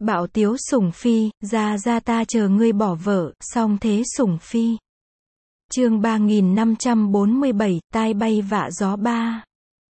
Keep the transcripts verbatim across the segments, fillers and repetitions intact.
Bạo tiếu sủng phi, ra ra ta chờ ngươi bỏ vợ, song thế sủng phi. Chương ba nghìn năm trăm bốn mươi bảy, tai bay vạ gió ba.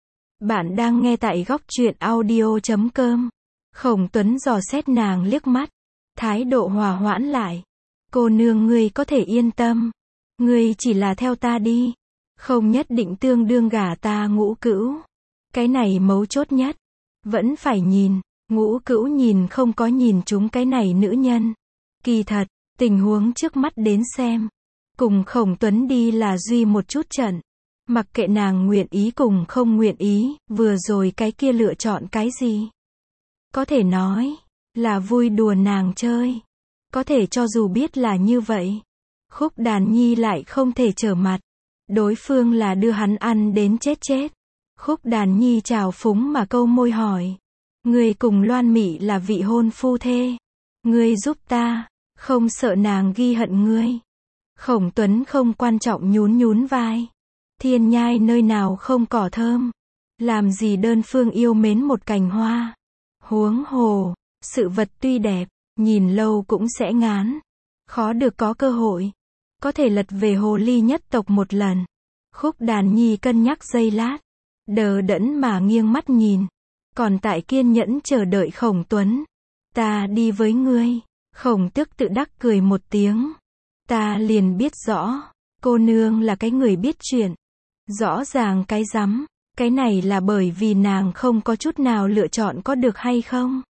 Bạn đang nghe tại góc truyện audio chấm com. Khổng Tuấn dò xét nàng liếc mắt, thái độ hòa hoãn lại. Cô nương ngươi có thể yên tâm, ngươi chỉ là theo ta đi, không nhất định tương đương gả ta Ngũ Cữu. Cái này mấu chốt nhất, vẫn phải nhìn. Ngũ Cữu nhìn không có nhìn chúng cái này nữ nhân. Kỳ thật, tình huống trước mắt đến xem, cùng Khổng Tuấn đi là duy một chút trận. Mặc kệ nàng nguyện ý cùng không nguyện ý, vừa rồi cái kia lựa chọn cái gì? Có thể nói, là vui đùa nàng chơi. Có thể cho dù biết là như vậy, Khúc Đàn Nhi lại không thể trở mặt. Đối phương là đưa hắn ăn đến chết chết. Khúc Đàn Nhi trào phúng mà câu môi hỏi. Ngươi cùng Loan Mị là vị hôn phu thê. Ngươi giúp ta, không sợ nàng ghi hận ngươi. Khổng Tuấn không quan trọng nhún nhún vai. Thiên nhai nơi nào không cỏ thơm. Làm gì đơn phương yêu mến một cành hoa. Huống hồ, sự vật tuy đẹp, nhìn lâu cũng sẽ ngán. Khó được có cơ hội. Có thể lật về hồ ly nhất tộc một lần. Khúc Đàn Nhi cân nhắc giây lát. Đờ đẫn mà nghiêng mắt nhìn. Còn tại kiên nhẫn chờ đợi Khổng Tuấn. Ta đi với ngươi. Khổng Tước tự đắc cười một tiếng. Ta liền biết rõ. Cô nương là cái người biết chuyện. Rõ ràng cái rắm. Cái này là bởi vì nàng không có chút nào lựa chọn có được hay không.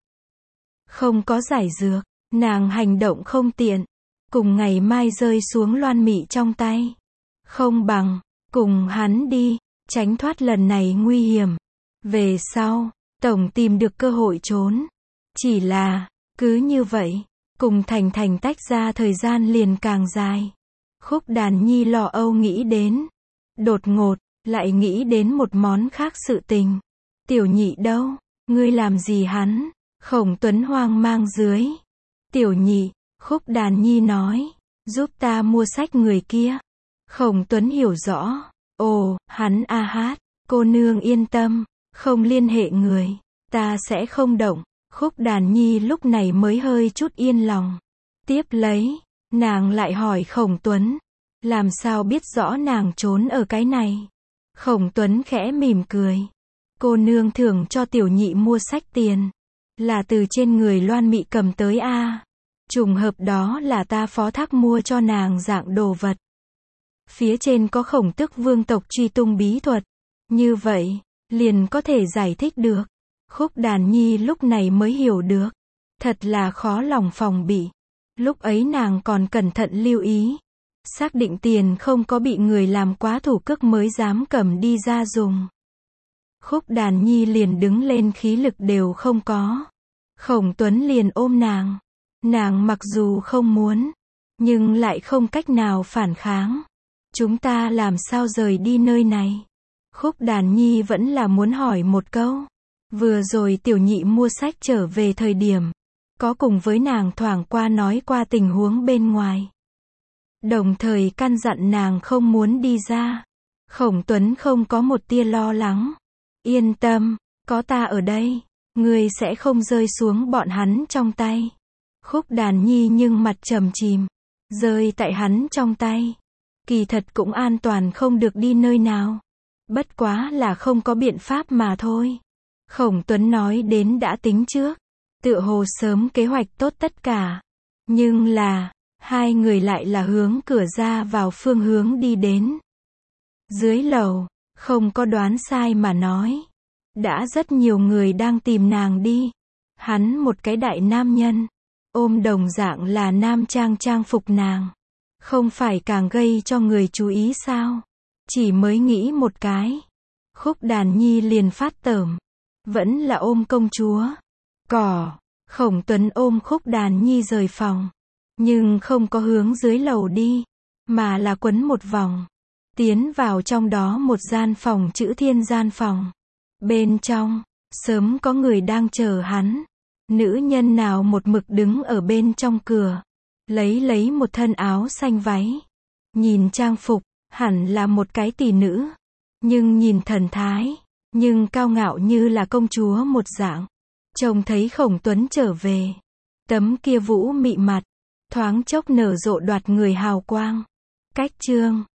Không có giải dược. Nàng hành động không tiện. Cùng ngày mai rơi xuống Loan Mị trong tay. Không bằng, cùng hắn đi. Tránh thoát lần này nguy hiểm. Về sau, tổng tìm được cơ hội trốn. Chỉ là, cứ như vậy, cùng Thành Thành tách ra thời gian liền càng dài. Khúc Đàn Nhi lo âu nghĩ đến. Đột ngột, lại nghĩ đến một món khác sự tình. Tiểu Nhị đâu? Ngươi làm gì hắn? Khổng Tuấn hoang mang dưới. Tiểu Nhị, Khúc Đàn Nhi nói, giúp ta mua sách người kia. Khổng Tuấn hiểu rõ. Ồ, hắn a hát, cô nương yên tâm, không liên hệ người, ta sẽ không động. Khúc Đàn Nhi lúc này mới hơi chút yên lòng. Tiếp lấy, nàng lại hỏi Khổng Tuấn, làm sao biết rõ nàng trốn ở cái này? Khổng Tuấn khẽ mỉm cười. Cô nương thưởng cho Tiểu Nhị mua sách tiền, là từ trên người Loan Mị cầm tới a. Trùng hợp đó là ta phó thác mua cho nàng dạng đồ vật. Phía trên có Khổng Tước vương tộc truy tung bí thuật. Như vậy, liền có thể giải thích được. Khúc Đàn Nhi lúc này mới hiểu được. Thật là khó lòng phòng bị. Lúc ấy nàng còn cẩn thận lưu ý. Xác định tiền không có bị người làm quá thủ cước mới dám cầm đi ra dùng. Khúc Đàn Nhi liền đứng lên khí lực đều không có. Khổng Tuấn liền ôm nàng. Nàng mặc dù không muốn, nhưng lại không cách nào phản kháng. Chúng ta làm sao rời đi nơi này? Khúc Đàn Nhi vẫn là muốn hỏi một câu. Vừa rồi Tiểu Nhị mua sách trở về thời điểm, có cùng với nàng thoảng qua nói qua tình huống bên ngoài. Đồng thời căn dặn nàng không muốn đi ra. Khổng Tuấn không có một tia lo lắng. Yên tâm, có ta ở đây, ngươi sẽ không rơi xuống bọn hắn trong tay. Khúc Đàn Nhi nhưng mặt trầm chìm. Rơi tại hắn trong tay. Kỳ thật cũng an toàn không được đi nơi nào. Bất quá là không có biện pháp mà thôi. Khổng Tuấn nói đến đã tính trước. Tựa hồ sớm kế hoạch tốt tất cả. Nhưng là, hai người lại là hướng cửa ra vào phương hướng đi đến. Dưới lầu, không có đoán sai mà nói. Đã rất nhiều người đang tìm nàng đi. Hắn một cái đại nam nhân. Ôm đồng dạng là nam trang trang phục nàng. Không phải càng gây cho người chú ý sao? Chỉ mới nghĩ một cái. Khúc Đàn Nhi liền phát tởm. Vẫn là ôm công chúa. Cỏ. Khổng Tuấn ôm Khúc Đàn Nhi rời phòng. Nhưng không có hướng dưới lầu đi. Mà là quấn một vòng. Tiến vào trong đó một gian phòng chữ thiên gian phòng. Bên trong, sớm có người đang chờ hắn. Nữ nhân nào một mực đứng ở bên trong cửa. Lấy lấy một thân áo xanh váy. Nhìn trang phục, hẳn là một cái tỷ nữ. Nhưng nhìn thần thái, nhưng cao ngạo như là công chúa một dạng. Trông thấy Khổng Tuấn trở về. Tấm kia vũ mị mặt, thoáng chốc nở rộ đoạt người hào quang. Cách chương